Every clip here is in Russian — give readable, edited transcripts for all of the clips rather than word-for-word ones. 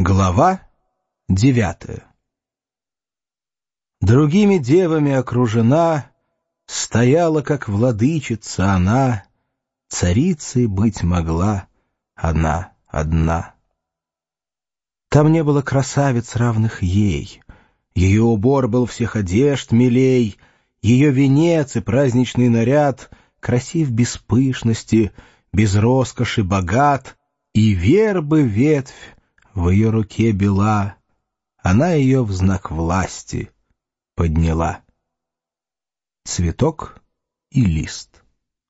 Глава 9. Другими девами окружена, стояла, как владычица она, царицей быть могла она одна. Там не было красавиц, равных ей, ее убор был всех одежд милей, ее венец и праздничный наряд красив без пышности, без роскоши богат, и вербы ветвь в ее руке бела, она ее в знак власти подняла. Цветок и лист.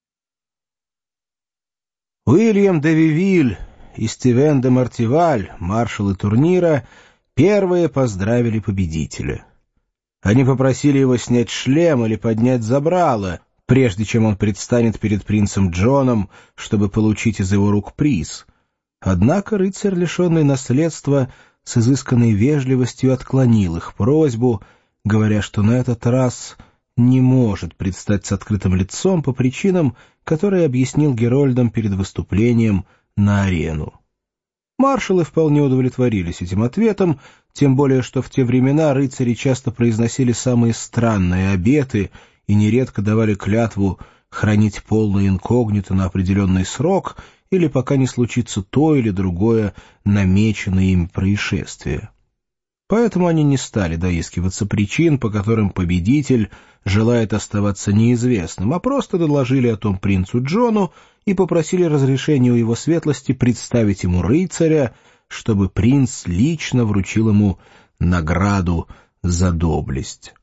Уильям де Вивиль и Стивен де Мартиваль, маршалы турнира, первые поздравили победителя. Они попросили его снять шлем или поднять забрало, прежде чем он предстанет перед принцем Джоном, чтобы получить из его рук приз. Однако рыцарь, лишенный наследства, с изысканной вежливостью отклонил их просьбу, говоря, что на этот раз не может предстать с открытым лицом по причинам, которые объяснил герольдам перед выступлением на арену. Маршалы вполне удовлетворились этим ответом, тем более что в те времена рыцари часто произносили самые странные обеты и нередко давали клятву хранить полное инкогнито на определенный срок или пока не случится то или другое намеченное им происшествие. Поэтому они не стали доискиваться причин, по которым победитель желает оставаться неизвестным, а просто доложили о том принцу Джону и попросили разрешения у его светлости представить ему рыцаря, чтобы принц лично вручил ему награду за доблесть.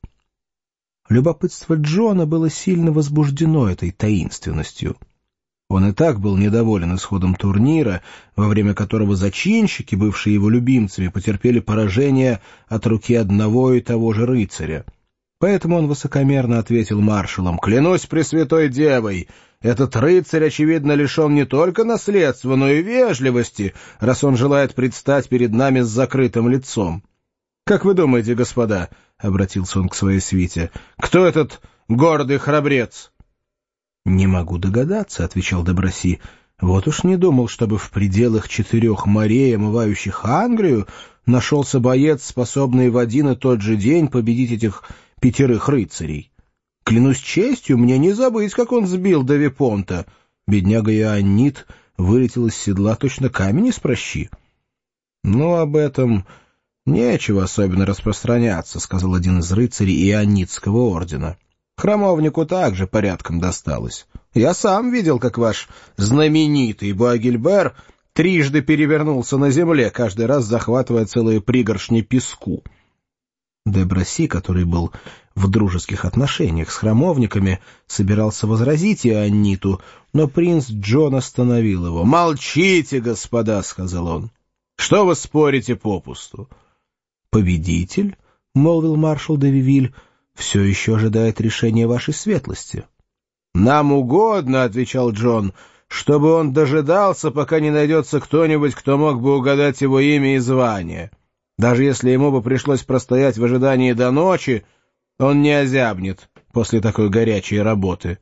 Любопытство Джона было сильно возбуждено этой таинственностью. Он и так был недоволен исходом турнира, во время которого зачинщики, бывшие его любимцами, потерпели поражение от руки одного и того же рыцаря. Поэтому он высокомерно ответил маршалам: «Клянусь Пресвятой Девой, этот рыцарь, очевидно, лишен не только наследства, но и вежливости, раз он желает предстать перед нами с закрытым лицом. Как вы думаете, господа, — обратился он к своей свите, — кто этот гордый храбрец?» «Не могу догадаться», — отвечал де Браси. «Вот уж не думал, чтобы в пределах 4 морей, омывающих Англию, нашелся боец, способный в один и тот же день победить этих 5 рыцарей. Клянусь честью, мне не забыть, как он сбил де Випонта. Бедняга Иоаннит вылетел из седла точно камень из прощи». «Ну, об этом нечего особенно распространяться», — сказал один из рыцарей Иоаннитского ордена. «Храмовнику также порядком досталось. Я сам видел, как ваш знаменитый Буагильбер трижды перевернулся на земле, каждый раз захватывая целые пригоршни песку». Де Браси, который был в дружеских отношениях с храмовниками, собирался возразить Иоанниту, но принц Джон остановил его. «Молчите, господа», — сказал он. «Что вы спорите попусту?» «Победитель», — молвил маршал де Вивиль, — «все еще ожидает решения вашей светлости». «Нам угодно, — отвечал Джон, — чтобы он дожидался, пока не найдется кто-нибудь, кто мог бы угадать его имя и звание. Даже если ему бы пришлось простоять в ожидании до ночи, он не озябнет после такой горячей работы».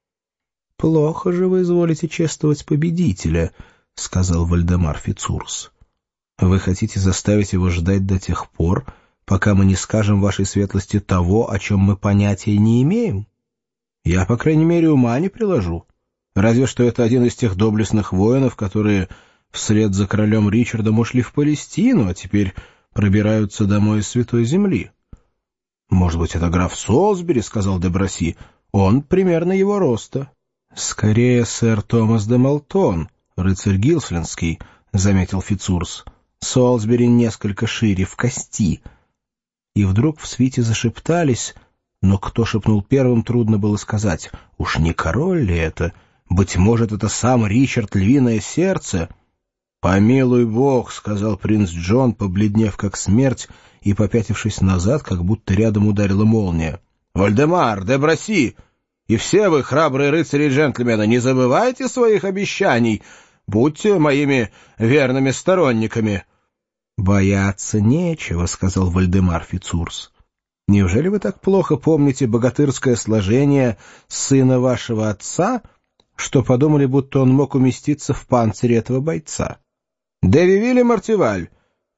«Плохо же вы изволите чествовать победителя», — сказал Вальдемар Фицурс. «Вы хотите заставить его ждать до тех пор, пока мы не скажем вашей светлости того, о чем мы понятия не имеем? Я, по крайней мере, ума не приложу. Разве что это один из тех доблестных воинов, которые вслед за королем Ричардом ушли в Палестину, а теперь пробираются домой из Святой Земли». «Может быть, это граф Солсбери», — сказал де Браси. «Он примерно его роста». «Скорее, сэр Томас де Малтон, рыцарь Гилслинский», — заметил Фицурс. «Солсбери несколько шире в кости». И вдруг в свите зашептались, но кто шепнул первым, трудно было сказать. Уж не король ли это? Быть может, это сам Ричард Львиное Сердце? «Помилуй бог», — сказал принц Джон, побледнев как смерть и попятившись назад, как будто рядом ударила молния. «Вальдемар, де Браси, и все вы, храбрые рыцари и джентльмены, не забывайте своих обещаний, будьте моими верными сторонниками». «Бояться нечего», — сказал Вальдемар Фицурс. «Неужели вы так плохо помните богатырское сложение сына вашего отца, что подумали, будто он мог уместиться в панцире этого бойца? Де Вивиль и Мартиваль,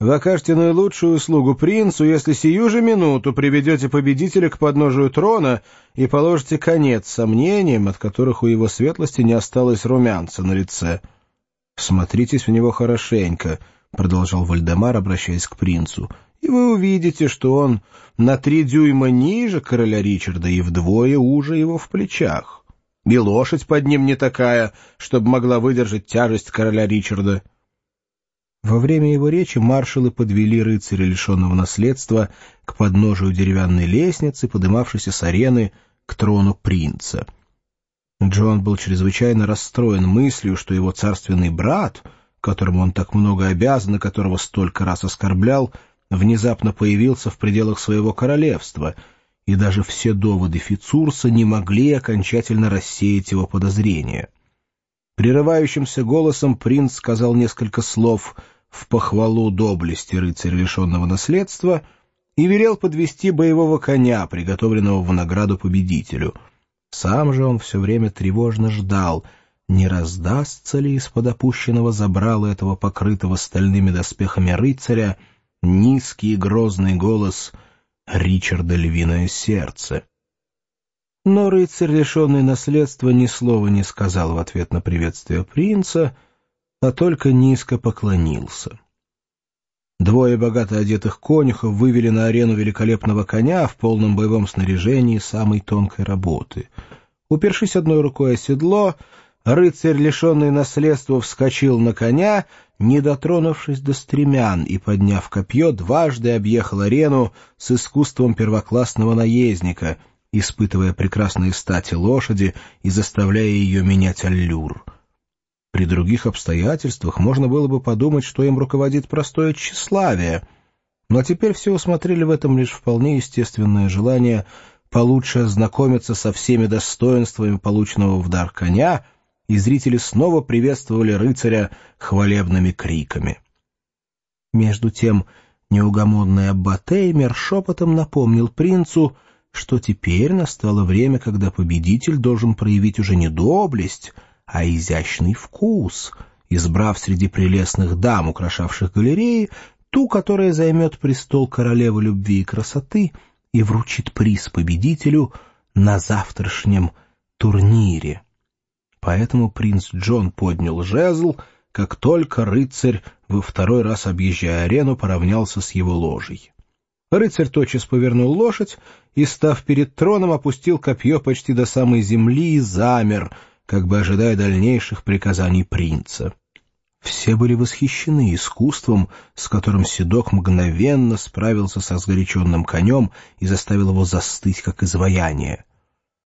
Вы окажете наилучшую услугу принцу, если сию же минуту приведете победителя к подножию трона и положите конец сомнениям, от которых у его светлости не осталось румянца на лице. «Смотритесь в него хорошенько», — продолжал Вальдемар, обращаясь к принцу, — «и вы увидите, что он на 3 дюйма ниже короля Ричарда и вдвое уже его в плечах. И лошадь под ним не такая, чтобы могла выдержать тяжесть короля Ричарда». Во время его речи маршалы подвели рыцаря, лишенного наследства, к подножию деревянной лестницы, подымавшейся с арены к трону принца. Джон был чрезвычайно расстроен мыслью, что его царственный брат, которому он так много обязан и которого столько раз оскорблял, внезапно появился в пределах своего королевства, и даже все доводы Фицурса не могли окончательно рассеять его подозрения. Прерывающимся голосом принц сказал несколько слов в похвалу доблести рыцаря, лишенного наследства, и велел подвести боевого коня, приготовленного в награду победителю. Сам же он все время тревожно ждал, не раздастся ли из-под опущенного забрала этого покрытого стальными доспехами рыцаря низкий и грозный голос Ричарда Львиное Сердце. Но рыцарь, лишенный наследства, ни слова не сказал в ответ на приветствие принца, а только низко поклонился. 2 богато одетых конюхов вывели на арену великолепного коня в полном боевом снаряжении самой тонкой работы. Упершись одной рукой о седло, рыцарь, лишенный наследства, вскочил на коня, не дотронувшись до стремян, и, подняв копье, дважды объехал арену с искусством первоклассного наездника, испытывая прекрасные стати лошади и заставляя ее менять аллюр. При других обстоятельствах можно было бы подумать, что им руководит простое тщеславие, но теперь все усмотрели в этом лишь вполне естественное желание получше ознакомиться со всеми достоинствами полученного в дар коня, и зрители снова приветствовали рыцаря хвалебными криками. Между тем неугомонный аббат Эймер шепотом напомнил принцу, что теперь настало время, когда победитель должен проявить уже не доблесть, а изящный вкус, избрав среди прелестных дам, украшавших галереи, ту, которая займет престол королевы любви и красоты и вручит приз победителю на завтрашнем турнире. Поэтому принц Джон поднял жезл, как только рыцарь, во 2-й раз объезжая арену, поравнялся с его ложей. Рыцарь тотчас повернул лошадь и, став перед троном, опустил копье почти до самой земли и замер, как бы ожидая дальнейших приказаний принца. Все были восхищены искусством, с которым седок мгновенно справился со сгоряченным конем и заставил его застыть, как изваяние.